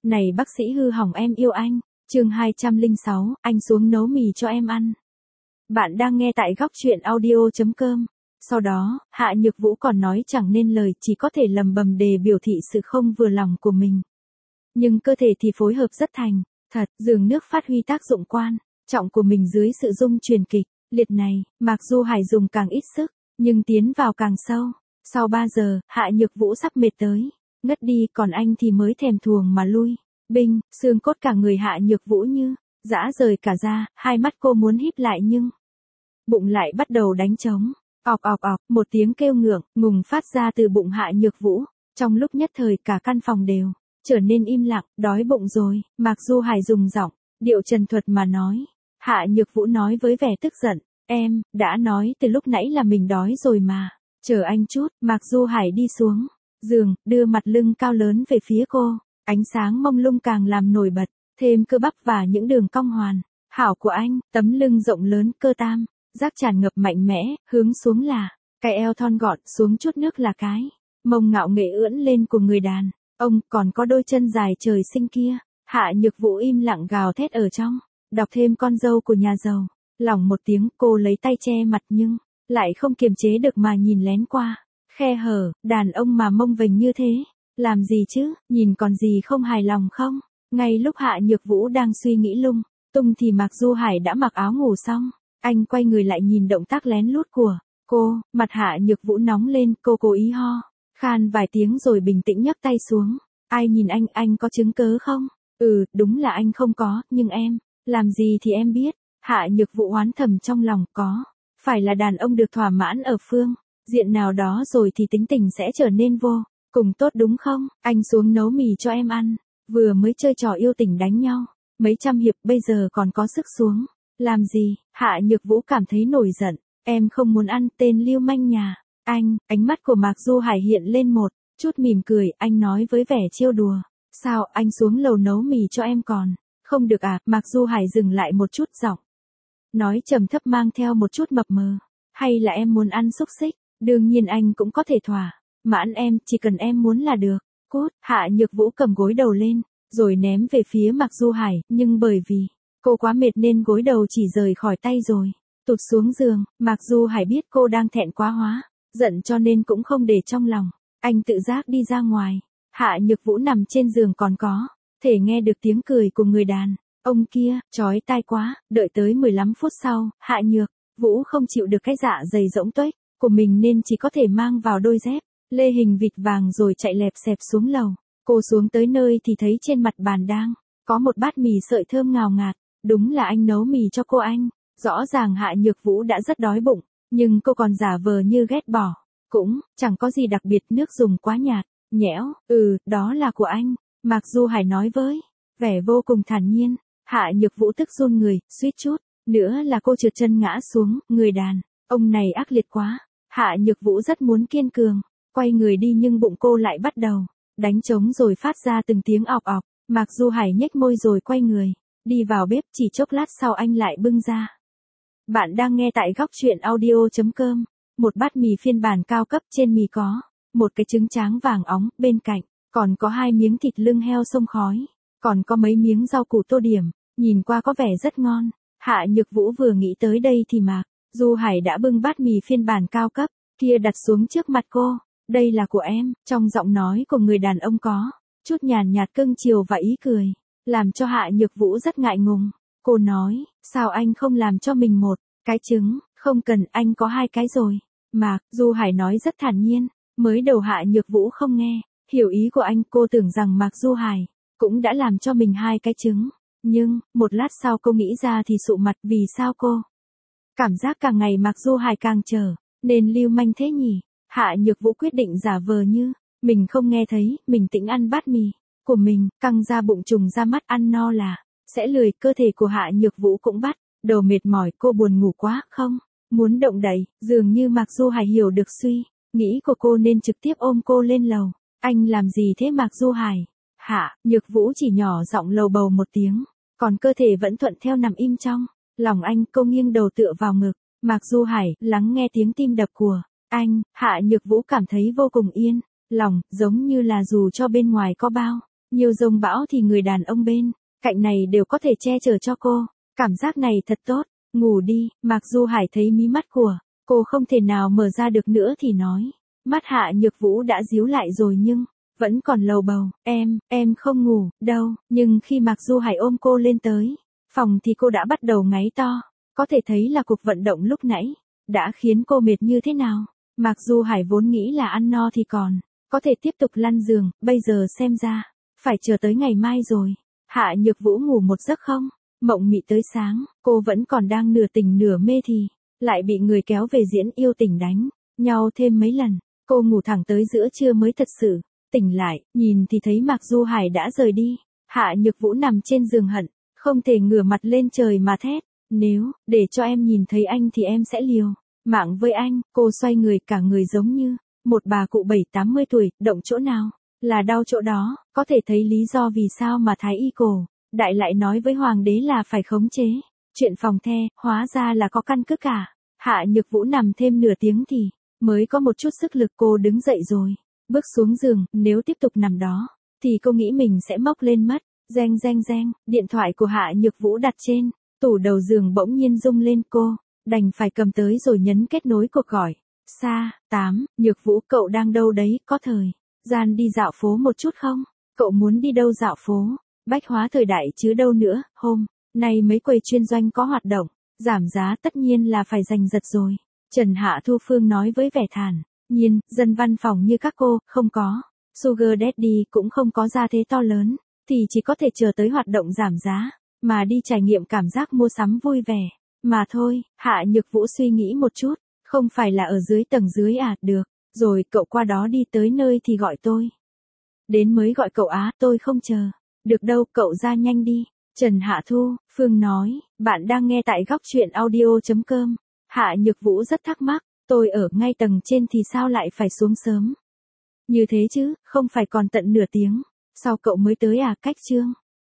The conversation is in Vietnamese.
Này bác sĩ hư hỏng em yêu anh. Chương 206, anh xuống nấu mì cho em ăn. Bạn đang nghe tại góc truyện audio.com. Sau đó, Hạ Nhược Vũ còn nói chẳng nên lời, chỉ có thể lầm bầm để biểu thị sự không vừa lòng của mình. Nhưng cơ thể thì phối hợp rất thành thật, giường nước phát huy tác dụng quan trọng của mình dưới sự dung truyền kịch liệt này. Mặc dù Hải dùng càng ít sức, nhưng tiến vào càng sâu. Sau 3 giờ, Hạ Nhược Vũ sắp mệt tới ngất đi, còn anh thì mới thèm thuồng mà lui binh, xương cốt cả người Hạ Nhược Vũ như giã rời cả ra, hai mắt cô muốn híp lại nhưng bụng lại bắt đầu đánh trống. Ọc ọc ọc, một tiếng kêu ngượng ngùng phát ra từ bụng Hạ Nhược Vũ. Trong lúc nhất thời cả căn phòng đều trở nên im lặng. Đói bụng rồi, Mạc Du Hải dùng giọng điệu trần thuật mà nói. Hạ Nhược Vũ nói với vẻ tức giận, em đã nói từ lúc nãy là mình đói rồi mà. Chờ anh chút. Mạc Du Hải đi xuống giường, đưa mặt lưng cao lớn về phía cô. Ánh sáng mông lung càng làm nổi bật thêm cơ bắp và những đường cong hoàn hảo của anh. Tấm lưng rộng lớn, cơ tam giác tràn ngập mạnh mẽ, hướng xuống là cái eo thon gọn, xuống chút nước là cái mông ngạo nghễ ưỡn lên của người đàn ông, còn có đôi chân dài trời sinh kia. Hạ Nhược Vũ im lặng gào thét ở trong, đọc thêm con dâu của nhà giàu. Lỏng một tiếng, cô lấy tay che mặt nhưng lại không kiềm chế được mà nhìn lén qua khe hở. Đàn ông mà mông vềnh như thế, làm gì chứ, nhìn còn gì không hài lòng không? Ngay lúc Hạ Nhược Vũ đang suy nghĩ lung tung thì Mạc Du Hải đã mặc áo ngủ xong. Anh quay người lại nhìn động tác lén lút của cô, mặt Hạ Nhược Vũ nóng lên, cô cố ý ho khan vài tiếng rồi bình tĩnh nhấc tay xuống. Ai nhìn anh có chứng cớ không? Đúng là anh không có, nhưng em làm gì thì em biết. Hạ Nhược Vũ oán thầm trong lòng, có phải là đàn ông được thỏa mãn ở phương diện nào đó rồi thì tính tình sẽ trở nên vô cùng tốt đúng không? Anh xuống nấu mì cho em ăn. Vừa mới chơi trò yêu tình đánh nhau mấy trăm hiệp, bây giờ còn có sức xuống làm gì? Hạ Nhược Vũ cảm thấy nổi giận. Em không muốn ăn, tên lưu manh nhà anh. Ánh mắt của Mạc Du Hải hiện lên một chút mỉm cười, anh nói với vẻ trêu đùa. Sao, anh xuống lầu nấu mì cho em còn không được à? Mạc Du Hải dừng lại một chút, giọng nói trầm thấp mang theo một chút mập mờ. Hay là em muốn ăn xúc xích? Đương nhiên anh cũng có thể thỏa mãn em, chỉ cần em muốn là được. Cút. Hạ Nhược Vũ cầm gối đầu lên rồi ném về phía Mạc Du Hải, nhưng bởi vì cô quá mệt nên gối đầu chỉ rời khỏi tay rồi tụt xuống giường. Mạc Du Hải biết cô đang thẹn quá hóa giận cho nên cũng không để trong lòng. Anh tự giác đi ra ngoài. Hạ Nhược Vũ nằm trên giường còn có thể nghe được tiếng cười của người đàn ông kia, chói tai quá. Đợi tới 15 phút sau, Hạ Nhược Vũ không chịu được cái dạ dày rỗng tuếch của mình nên chỉ có thể mang vào đôi dép lê hình vịt vàng rồi chạy lẹp xẹp xuống lầu. Cô xuống tới nơi thì thấy trên mặt bàn đang có một bát mì sợi thơm ngào ngạt. Đúng là anh nấu mì cho cô. Anh rõ ràng Hạ Nhược Vũ đã rất đói bụng, nhưng cô còn giả vờ như ghét bỏ. Cũng chẳng có gì đặc biệt, nước dùng quá nhạt nhẽo. Đó là của anh, Mạc Du Hải nói với vẻ vô cùng thản nhiên. Hạ Nhược Vũ tức run người, suýt chút nữa là cô trượt chân ngã xuống. Người đàn ông này ác liệt quá. Hạ Nhược Vũ rất muốn kiên cường quay người đi, nhưng bụng cô lại bắt đầu đánh trống rồi phát ra từng tiếng ọc ọc. Mạc Du Hải nhếch môi rồi quay người đi vào bếp. Chỉ chốc lát sau anh lại bưng ra. Bạn đang nghe tại góc truyện audio.com. Một bát mì phiên bản cao cấp, trên mì có một cái trứng tráng vàng óng, bên cạnh còn có 2 miếng thịt lưng heo xông khói, còn có mấy miếng rau củ tô điểm, nhìn qua có vẻ rất ngon. Hạ Nhược Vũ vừa nghĩ tới đây thì Mạc Du Hải đã bưng bát mì phiên bản cao cấp kia đặt xuống trước mặt cô. Đây là của em. Trong giọng nói của người đàn ông có chút nhàn nhạt cưng chiều và ý cười, làm cho Hạ Nhược Vũ rất ngại ngùng. Cô nói, sao anh không làm cho mình một cái trứng? Không cần, anh có 2 cái rồi. Mạc Du Hải nói rất thản nhiên. Mới đầu Hạ Nhược Vũ không nghe hiểu ý của anh, cô tưởng rằng Mạc Du Hải cũng đã làm cho mình 2 cái trứng. Nhưng, một lát sau cô nghĩ ra thì sụ mặt. Vì sao cô cảm giác càng ngày Mạc Du Hải càng trở nên lưu manh thế nhỉ? Hạ Nhược Vũ quyết định giả vờ như mình không nghe thấy, mình tĩnh ăn bát mì của mình, căng ra bụng trùng ra mắt, ăn no là sẽ lười. Cơ thể của Hạ Nhược Vũ cũng bắt đầu mệt mỏi, cô buồn ngủ quá, không muốn động đậy. Dường như Mạc Du Hải hiểu được suy nghĩ của cô nên trực tiếp ôm cô lên lầu. Anh làm gì thế Mạc Du Hải? Hạ Nhược Vũ chỉ nhỏ giọng lầu bầu một tiếng, còn cơ thể vẫn thuận theo nằm im trong lòng anh. Cô nghiêng đầu tựa vào ngực Mạc Du Hải, lắng nghe tiếng tim đập của anh. Hạ Nhược Vũ cảm thấy vô cùng yên lòng, giống như là dù cho bên ngoài có bao Nhiều dông bão thì người đàn ông bên cạnh này đều có thể che chở cho cô. Cảm giác này thật tốt. Ngủ đi. Mạc Du Hải thấy mí mắt của cô không thể nào mở ra được nữa thì nói. Mắt Hạ Nhược Vũ đã díu lại rồi nhưng vẫn còn lầu bầu. Em không ngủ đâu. Nhưng khi Mạc Du Hải ôm cô lên tới phòng thì cô đã bắt đầu ngáy to. Có thể thấy là cuộc vận động lúc nãy đã khiến cô mệt như thế nào. Mạc Du Hải vốn nghĩ là ăn no thì còn có thể tiếp tục lăn giường, bây giờ xem ra phải chờ tới ngày mai rồi. Hạ Nhược Vũ ngủ một giấc không mộng mị tới sáng, cô vẫn còn đang nửa tỉnh nửa mê thì lại bị người kéo về diễn yêu tình đánh nhau thêm mấy lần. Cô ngủ thẳng tới giữa trưa mới thật sự tỉnh lại, nhìn thì thấy Mạc Du Hải đã rời đi. Hạ Nhược Vũ nằm trên giường hận không thể ngửa mặt lên trời mà thét. Nếu để cho em nhìn thấy anh thì em sẽ liều mạng với anh. Cô xoay người, cả người giống như một bà cụ 70-80 tuổi, động chỗ nào là đau chỗ đó. Có thể thấy lý do vì sao mà Thái Y cổ đại lại nói với hoàng đế là phải khống chế chuyện phòng the, hóa ra là có căn cứ cả. Hạ Nhược Vũ nằm thêm nửa tiếng thì mới có một chút sức lực. Cô đứng dậy rồi bước xuống giường. Nếu tiếp tục nằm đó thì cô nghĩ mình sẽ mốc lên mất. Reng reng reng, điện thoại của Hạ Nhược Vũ đặt trên tủ đầu giường bỗng nhiên rung lên. Cô đành phải cầm tới rồi nhấn kết nối cuộc gọi. Sa 8, Nhược Vũ, cậu đang đâu đấy, có thời gian đi dạo phố một chút không? Cậu muốn đi đâu dạo phố? Bách hóa thời đại chứ đâu nữa. Hôm nay mấy quầy chuyên doanh có hoạt động giảm giá, tất nhiên là phải giành giật rồi. Trần Hạ Thu Phương nói với vẻ thản nhiên. Dân văn phòng như các cô không có Sugar Daddy, cũng không có gia thế to lớn, thì chỉ có thể chờ tới hoạt động giảm giá mà đi trải nghiệm cảm giác mua sắm vui vẻ mà thôi. Hạ Nhược Vũ suy nghĩ một chút. Không phải là ở dưới tầng dưới à? Được rồi, cậu qua đó đi, tới nơi thì gọi tôi đến mới gọi cậu á. Tôi không chờ được đâu, cậu ra nhanh đi. Trần Hạ Thu Phương nói. Bạn đang nghe tại góc truyện audio.com. Hạ Nhược Vũ rất thắc mắc. Tôi ở ngay tầng trên thì sao lại phải xuống sớm như thế chứ? Không phải còn tận nửa tiếng sau cậu mới tới à? Cách chương